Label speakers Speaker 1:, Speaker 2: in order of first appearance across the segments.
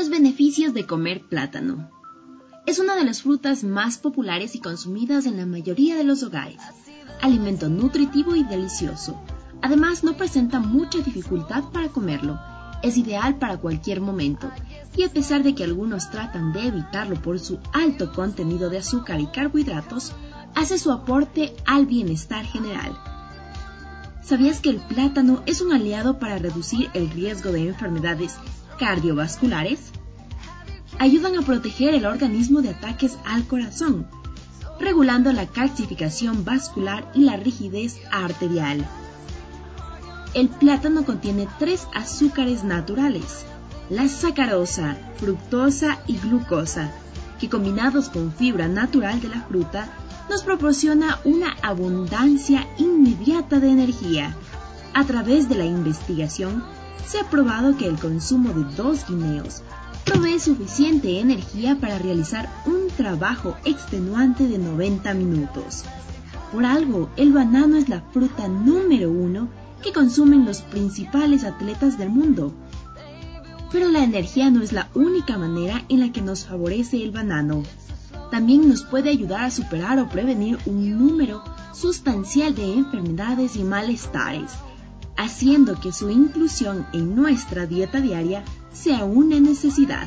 Speaker 1: Los beneficios de comer plátano. Es una de las frutas más populares y consumidas en la mayoría de los hogares. Alimento nutritivo y delicioso. Además, no presenta mucha dificultad para comerlo. Es ideal para cualquier momento. Y a pesar de que algunos tratan de evitarlo por su alto contenido de azúcar y carbohidratos, hace su aporte al bienestar general. ¿Sabías que el plátano es un aliado para reducir el riesgo de enfermedades cardiovasculares? Ayudan a proteger el organismo de ataques al corazón, regulando la calcificación vascular y la rigidez arterial. El plátano contiene 3 azúcares naturales, la sacarosa, fructosa y glucosa, que combinados con fibra natural de la fruta, nos proporciona una abundancia inmediata de energía. A través de la investigación, se ha probado que el consumo de 2 guineos provee suficiente energía para realizar un trabajo extenuante de 90 minutos. Por algo, el banano es la fruta número 1 que consumen los principales atletas del mundo. Pero la energía no es la única manera en la que nos favorece el banano. También nos puede ayudar a superar o prevenir un número sustancial de enfermedades y malestares, haciendo que su inclusión en nuestra dieta diaria sea una necesidad.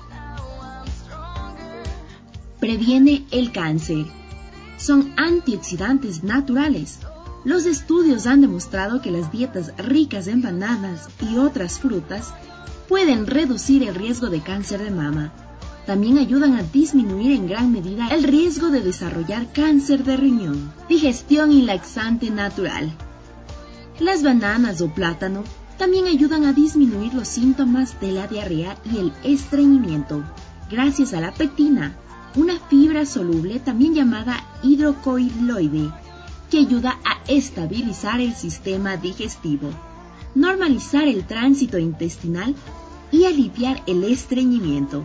Speaker 1: Previene el cáncer. Son antioxidantes naturales. Los estudios han demostrado que las dietas ricas en bananas y otras frutas pueden reducir el riesgo de cáncer de mama. También ayudan a disminuir en gran medida el riesgo de desarrollar cáncer de riñón. Digestión y laxante natural. Las bananas o plátano también ayudan a disminuir los síntomas de la diarrea y el estreñimiento, gracias a la pectina, una fibra soluble también llamada hidrocolloide, que ayuda a estabilizar el sistema digestivo, normalizar el tránsito intestinal y aliviar el estreñimiento.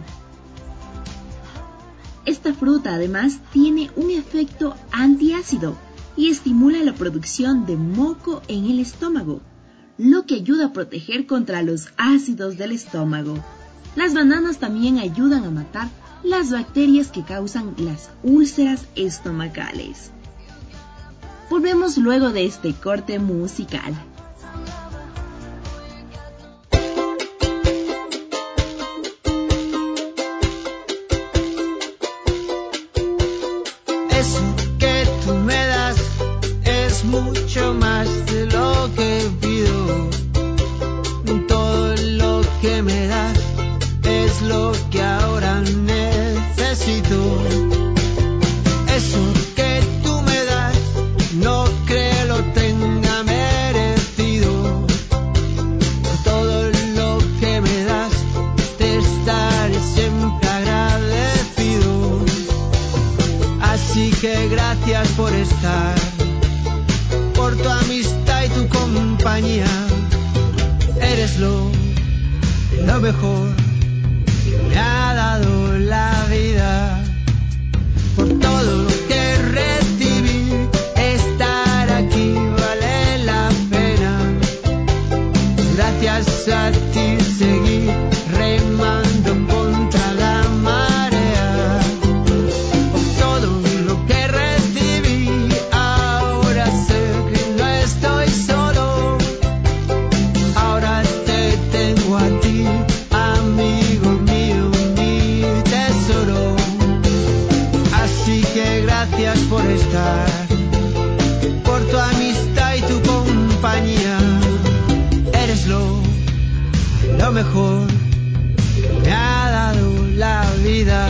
Speaker 1: Esta fruta además tiene un efecto antiácido y estimula la producción de moco en el estómago, lo que ayuda a proteger contra los ácidos del estómago. Las bananas también ayudan a matar las bacterias que causan las úlceras estomacales. Volvemos luego de este corte musical.
Speaker 2: Mucho más de lo que pido, todo lo que me das es lo que ahora necesito. Eso que tú me das no creo lo tenga merecido. Todo lo que me das te estaré siempre agradecido. Así que gracias por estar, por tu amistad y tu compañía. Eres lo mejor que me ha dado la vida. Por todo lo que recibí, estar aquí vale la pena. Gracias a ti seguí remando contra la marea. Por todo lo que recibí, ahora sé que no estoy solo. Ahora te tengo a ti, amigo mío, mi tesoro. Así que gracias por estar, por tu amistad y tu compañía. Eres lo mejor que me ha dado la vida.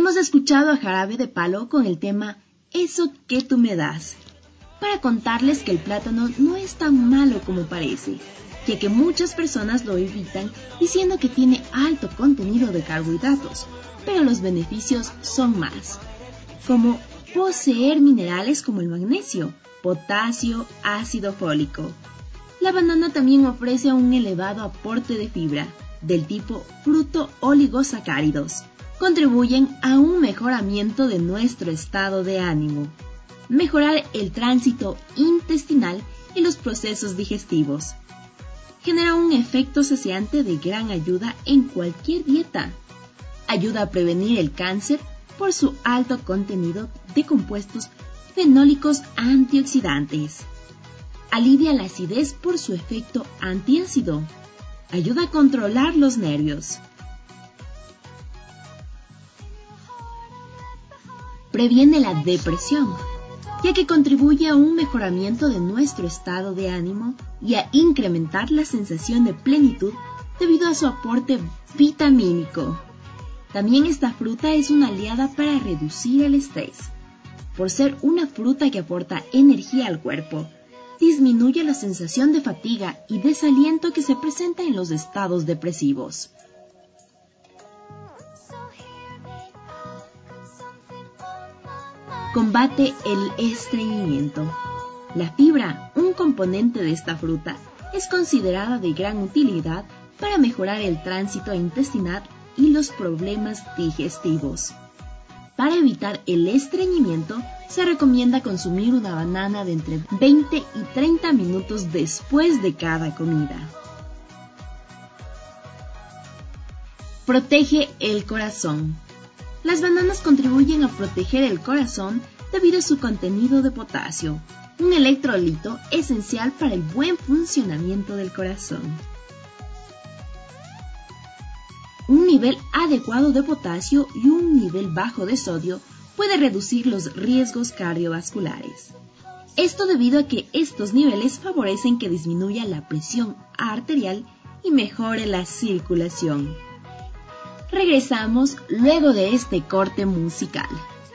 Speaker 1: Hemos escuchado a Jarabe de Palo con el tema Eso que tú me das, para contarles que el plátano no es tan malo como parece, ya que muchas personas lo evitan diciendo que tiene alto contenido de carbohidratos, pero los beneficios son más, como poseer minerales como el magnesio, potasio, ácido fólico. La banana también ofrece un elevado aporte de fibra, del tipo fruto oligosacáridos. Contribuyen a un mejoramiento de nuestro estado de ánimo, mejorar el tránsito intestinal y los procesos digestivos. Genera un efecto saciante de gran ayuda en cualquier dieta. Ayuda a prevenir el cáncer por su alto contenido de compuestos fenólicos antioxidantes. Alivia la acidez por su efecto antiácido. Ayuda a controlar los nervios. Previene la depresión, ya que contribuye a un mejoramiento de nuestro estado de ánimo y a incrementar la sensación de plenitud debido a su aporte vitamínico. También esta fruta es una aliada para reducir el estrés. Por ser una fruta que aporta energía al cuerpo, disminuye la sensación de fatiga y desaliento que se presenta en los estados depresivos. Combate el estreñimiento. La fibra, un componente de esta fruta, es considerada de gran utilidad para mejorar el tránsito intestinal y los problemas digestivos. Para evitar el estreñimiento, se recomienda consumir una banana de entre 20 y 30 minutos después de cada comida. Protege el corazón. Las bananas contribuyen a proteger el corazón debido a su contenido de potasio, un electrolito esencial para el buen funcionamiento del corazón. Un nivel adecuado de potasio y un nivel bajo de sodio puede reducir los riesgos cardiovasculares. Esto debido a que estos niveles favorecen que disminuya la presión arterial y mejore la circulación. Regresamos luego de este corte musical.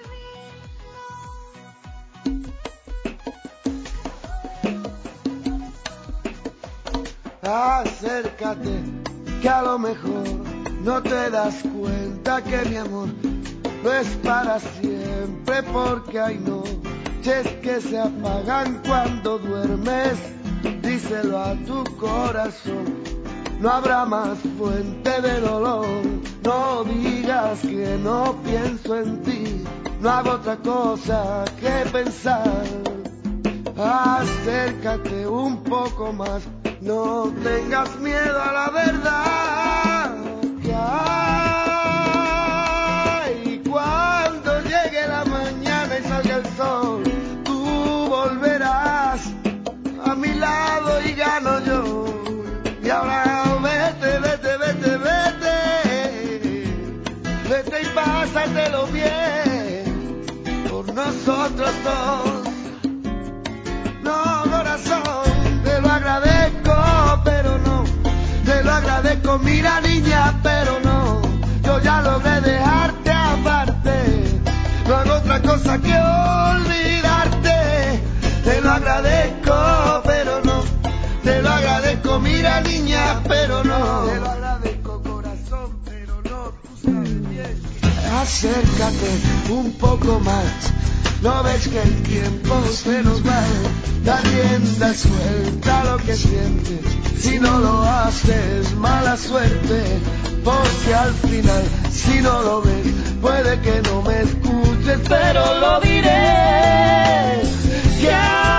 Speaker 2: Acércate, que a lo mejor no te das cuenta que mi amor no es para siempre, porque hay noches que se apagan cuando duermes. Díselo a tu corazón. No habrá más fuente de dolor. No digas que no pienso en ti. No hago otra cosa que pensar. Acércate un poco más. No tengas miedo a la verdad que hay. Cuando llegue la mañana y salga el sol, tú volverás a mi lado y gano yo. Y ahora vete, vete, vete, vete, vete y pásatelo bien por nosotros dos. No, corazón, te lo agradezco, pero no, te lo agradezco, mira niña, pero no, yo ya logré dejarte aparte, no hago otra cosa que olvidarte. Te lo agradezco, pero no, te lo agradezco, mira niña, pero no, te lo agradezco, corazón, pero no, tú sabes bien. Acércate un poco más, no ves que el tiempo se nos va, da rienda suelta lo que sientes, si no lo haces mala suerte, porque al final si no lo ves puede que no me escuches, pero lo diré. Que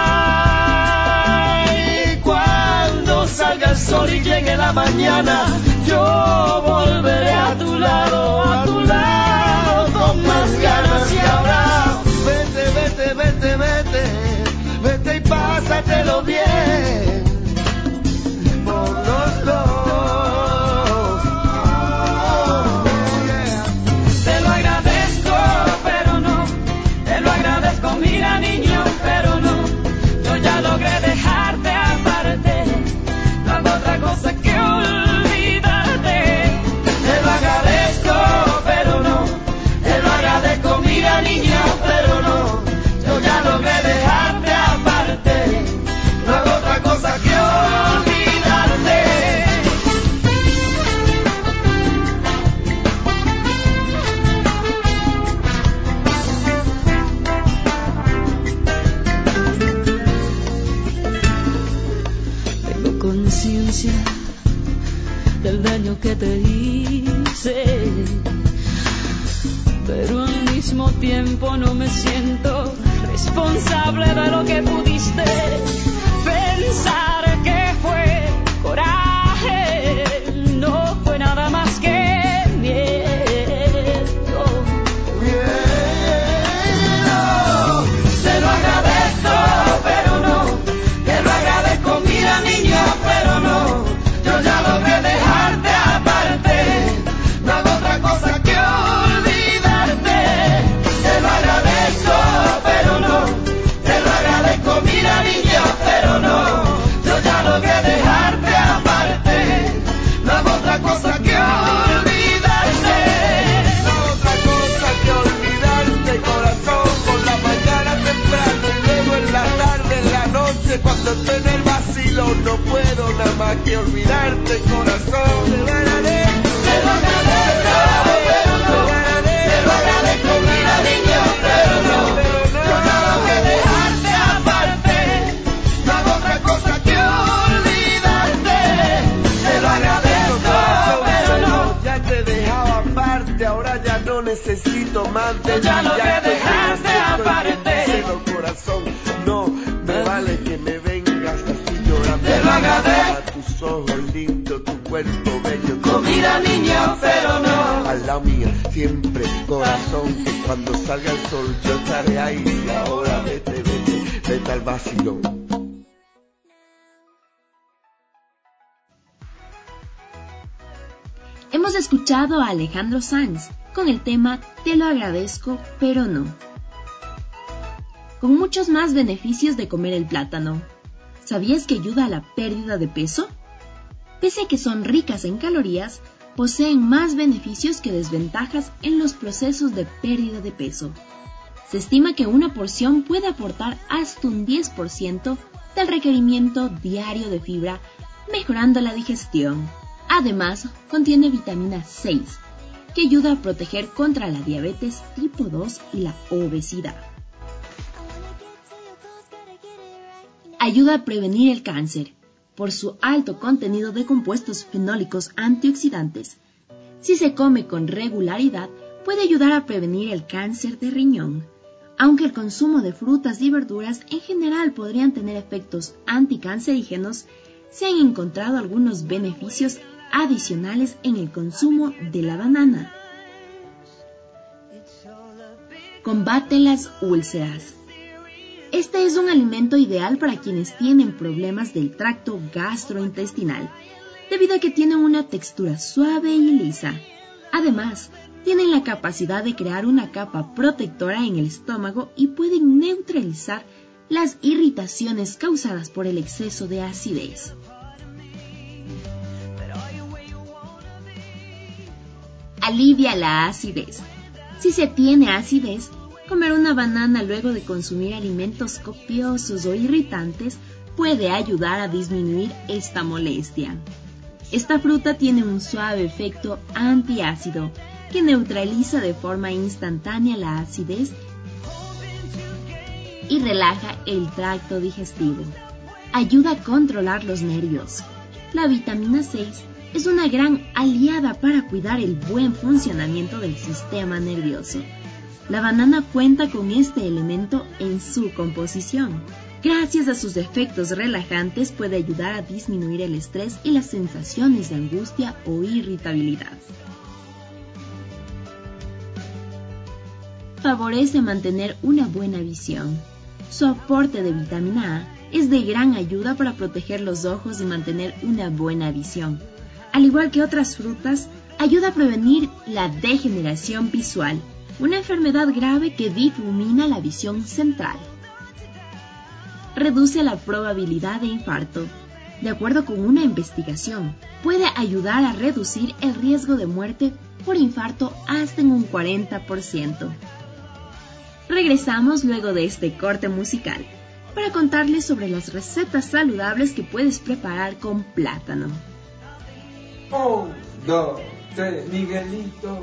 Speaker 2: hay cuando salga el sol y llegue la mañana, yo volveré a tu lado con más ganas. Y ahora vete, vete, vete, vete, vete y pásatelo bien por los dos.
Speaker 3: Te lo agradezco, pero no, te lo agradezco, mira niño, pero no, yo ya logré dejarte aparte, no hago otra cosa que olvidar. conciencia del daño que te hice, pero al mismo tiempo no me siento responsable de lo que pudiste pensar que fue coraje. No fue nada más que miedo. Te lo agradezco, pero no. Te lo agradezco, mira niño, pero no. Yo ya logré dejarte aparte. No hago otra cosa que olvidarte. Te lo agradezco, pero no. Te lo agradezco, mira niño, pero no. Yo ya logré dejarte aparte. No hago otra cosa que olvidarte.
Speaker 2: No otra cosa que olvidarte, corazón, por la mañana temprano y luego en la tarde, en la noche, cuando estoy en el vacilo, no puedo nada más que olvidarte, corazón. Te lo agradezco,
Speaker 3: pero no. Te lo agradezco, mira niño, pero no. Yo ya logré dejarte aparte. No hago otra cosa que olvidarte. Te lo agradezco, pero no.
Speaker 2: ya te dejaba aparte, ahora ya no necesito más de
Speaker 3: Yo ya
Speaker 2: ti,
Speaker 3: logré
Speaker 2: estoy
Speaker 3: dejarte aparte.
Speaker 2: cero, corazón, no me vale que me vengas así llorando.
Speaker 3: Te lo agradezco.
Speaker 2: A tus ojos lindos, tu cuerpo bello, tu
Speaker 3: Mira niño, pero no.
Speaker 2: al lado mía, siempre, corazón, que cuando salga el sol yo estaré ahí. Y ahora vete al vacilón.
Speaker 1: Hemos escuchado a Alejandro Sanz con el tema Te lo agradezco, pero no. Con muchos más beneficios de comer el plátano. ¿Sabías que ayuda a la pérdida de peso? Pese a que son ricas en calorías, poseen más beneficios que desventajas en los procesos de pérdida de peso. Se estima que una porción puede aportar hasta un 10% del requerimiento diario de fibra, mejorando la digestión. Además, contiene vitamina 6, que ayuda a proteger contra la diabetes tipo 2 y la obesidad. Ayuda a prevenir el cáncer por su alto contenido de compuestos fenólicos antioxidantes. Si se come con regularidad, puede ayudar a prevenir el cáncer de riñón. Aunque el consumo de frutas y verduras en general podrían tener efectos anticancerígenos, se han encontrado algunos beneficios adicionales en el consumo de la banana. Combate las úlceras. Este es un alimento ideal para quienes tienen problemas del tracto gastrointestinal, debido a que tiene una textura suave y lisa. Además, tienen la capacidad de crear una capa protectora en el estómago y pueden neutralizar las irritaciones causadas por el exceso de acidez. Alivia la acidez. Si se tiene acidez, comer una banana luego de consumir alimentos copiosos o irritantes puede ayudar a disminuir esta molestia. Esta fruta tiene un suave efecto antiácido que neutraliza de forma instantánea la acidez y relaja el tracto digestivo. Ayuda a controlar los nervios. La vitamina 6 es una gran aliada para cuidar el buen funcionamiento del sistema nervioso. La banana cuenta con este elemento en su composición. Gracias a sus efectos relajantes puede ayudar a disminuir el estrés y las sensaciones de angustia o irritabilidad. Favorece mantener una buena visión. Su aporte de vitamina A es de gran ayuda para proteger los ojos y mantener una buena visión. Al igual que otras frutas, ayuda a prevenir la degeneración visual, una enfermedad grave que difumina la visión central. Reduce la probabilidad de infarto. De acuerdo con una investigación, puede ayudar a reducir el riesgo de muerte por infarto hasta en un 40%. Regresamos luego de este corte musical para contarles sobre las recetas saludables que puedes preparar con plátano.
Speaker 4: 1, 2, 3, Miguelito.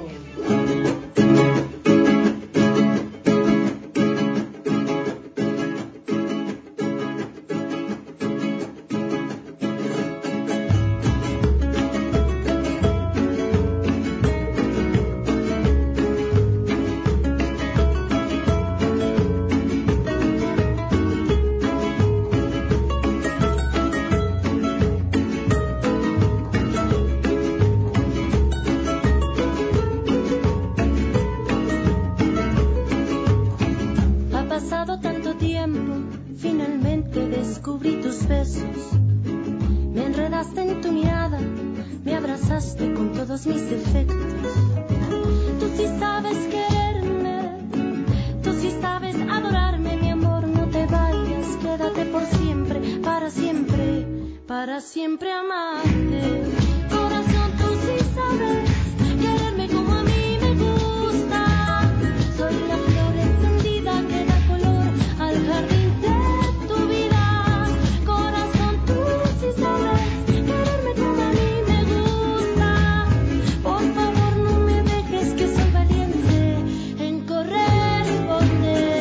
Speaker 5: dejaste en tu mirada, me abrazaste con todos mis defectos. Tú sí sabes quererme, tú sí sabes adorarme, mi amor, no te vayas, quédate por siempre, para siempre amarte. Corazón, tú sí sabes quererme como a mí me gusta. Soy la flor encendida que da color al jardín de tu vida. Corazón, tú sí sabes quererme como a mí me gusta. Por favor, no me dejes, que soy valiente en corresponderte.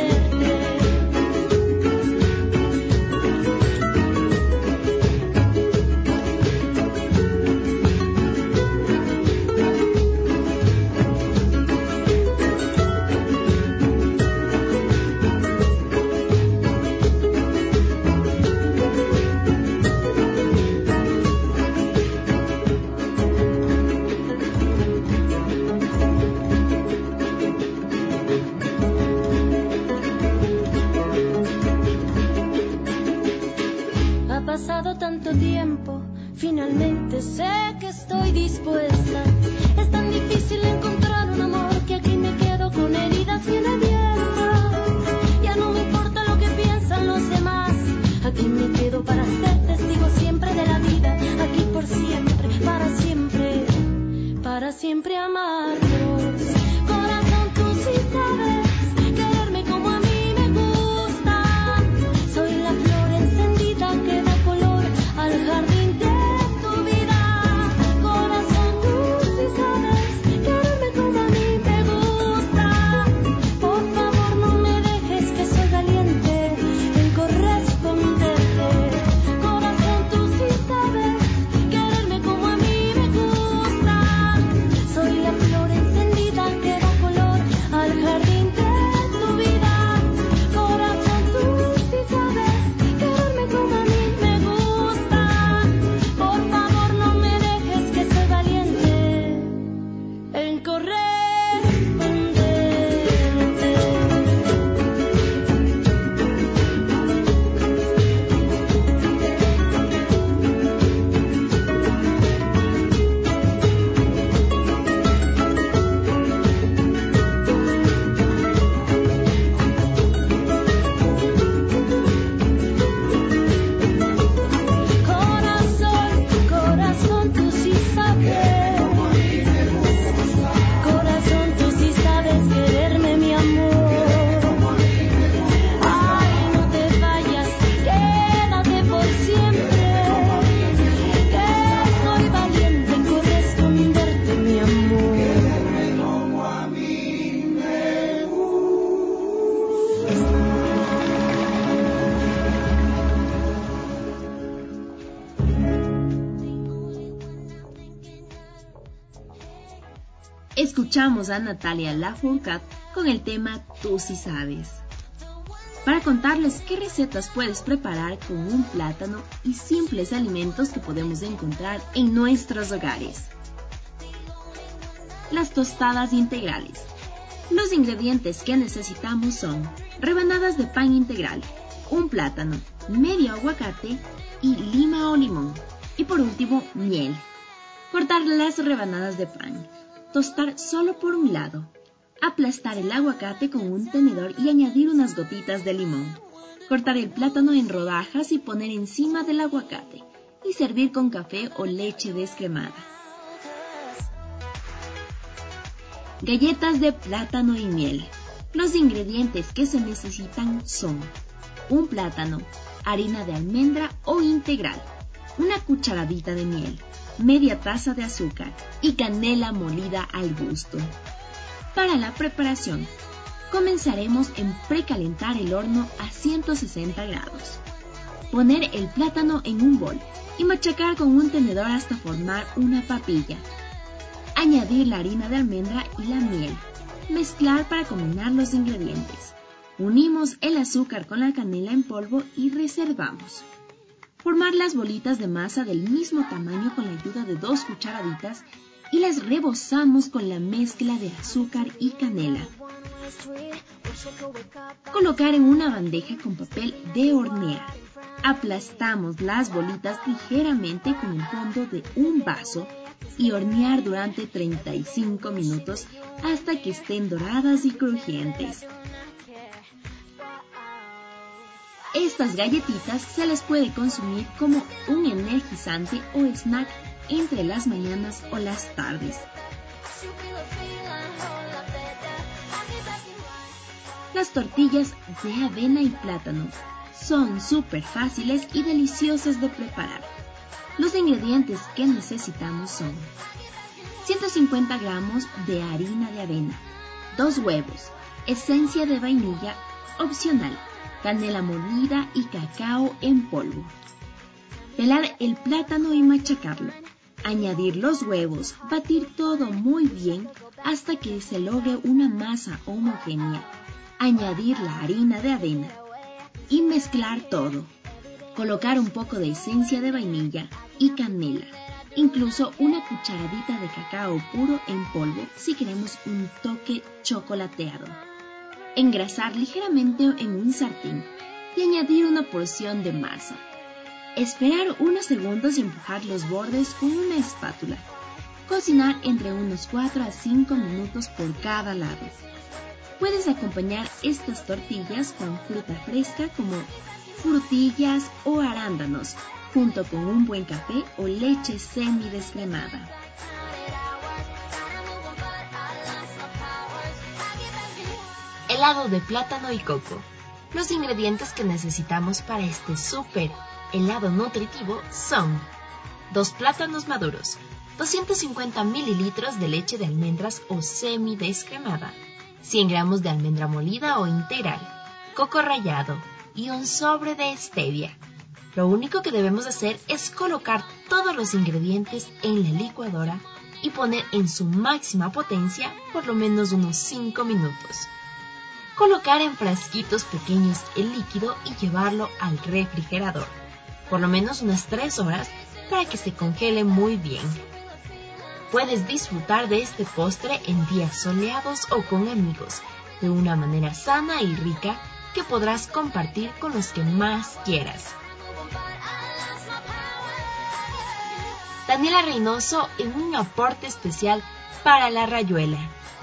Speaker 5: Ha pasado tanto tiempo, finalmente sé que estoy dispuesta. Es tan difícil encontrar un amor que aquí me quedo con heridas bien abiertas. Ya no me importa lo que piensan los demás, aquí me quedo para ser testigo siempre de la vida. Aquí por siempre, para siempre amarnos. Corazón, tú sí sabes quererme como a mí me gusta. Soy la flor encendida que da color al jardín de tu vida. Corazón, tú sí sabes quererme como a mí me gusta. Por favor, no me dejes, que soy valiente en corresponderte. Corazón, tú sí sabes quererme como a mí me gusta. Soy la flor encendida que da color al jardín de tu vida. Corazón, tú sí sabes quererme como a mí me gusta. Por favor, no me dejes, que soy valiente en corresponderte. Corazón, tú sí sabes. Corazón, tú sí sabes quererme, mi amor. Ay, no te vayas, quédate por siempre, que soy valiente en corresponderte, mi amor.
Speaker 1: Escuchamos a Natalia Lafourcade con el tema Tú sí sabes, para contarles qué recetas puedes preparar con un plátano y simples alimentos que podemos encontrar en nuestros hogares. Las tostadas integrales. Los ingredientes que necesitamos son rebanadas de pan integral, un plátano, medio aguacate y lima o limón. Y por último, miel. Cortar las rebanadas de pan. Tostar solo por un lado. Aplastar el aguacate con un tenedor y añadir unas gotitas de limón. Cortar el plátano en rodajas y poner encima del aguacate. Y servir con café o leche descremada. Galletas de plátano y miel. Los ingredientes que se necesitan son un plátano, harina de almendra o integral, una cucharadita de miel, media taza de azúcar y canela molida al gusto. Para la preparación, comenzaremos en precalentar el horno a 160 grados. Poner el plátano en un bol y machacar con un tenedor hasta formar una papilla. Añadir la harina de almendra y la miel. Mezclar para combinar los ingredientes. Unimos el azúcar con la canela en polvo y reservamos. Formar las bolitas de masa del mismo tamaño con la ayuda de 2 cucharaditas y las rebozamos con la mezcla de azúcar y canela. Colocar en una bandeja con papel de hornear. Aplastamos las bolitas ligeramente con el fondo de un vaso y hornear durante 35 minutos hasta que estén doradas y crujientes. Estas galletitas se les puede consumir como un energizante o snack entre las mañanas o las tardes. Las tortillas de avena y plátano son súper fáciles y deliciosas de preparar. Los ingredientes que necesitamos son 150 gramos de harina de avena, 2 huevos, esencia de vainilla opcional, canela molida y cacao en polvo. Pelar el plátano y machacarlo. Añadir los huevos, batir todo muy bien hasta que se logre una masa homogénea. Añadir la harina de avena y mezclar todo. Colocar un poco de esencia de vainilla y canela, incluso una cucharadita de cacao puro en polvo si queremos un toque chocolateado. Engrasar ligeramente en un sartén y añadir una porción de masa. Esperar unos segundos y empujar los bordes con una espátula. Cocinar entre unos 4 a 5 minutos por cada lado. Puedes acompañar estas tortillas con fruta fresca como frutillas o arándanos, junto con un buen café o leche semidescremada. Helado de plátano y coco. Los ingredientes que necesitamos para este súper helado nutritivo son 2 plátanos maduros, 250 mililitros de leche de almendras o semidescremada, 100 gramos de almendra molida o integral, coco rallado y un sobre de stevia. Lo único que debemos hacer es colocar todos los ingredientes en la licuadora y poner en su máxima potencia por lo menos unos 5 minutos. Colocar en frasquitos pequeños el líquido y llevarlo al refrigerador, por lo menos unas 3 horas para que se congele muy bien. Puedes disfrutar de este postre en días soleados o con amigos, de una manera sana y rica que podrás compartir con los que más quieras. Daniela Reynoso en un aporte especial para La Rayuela.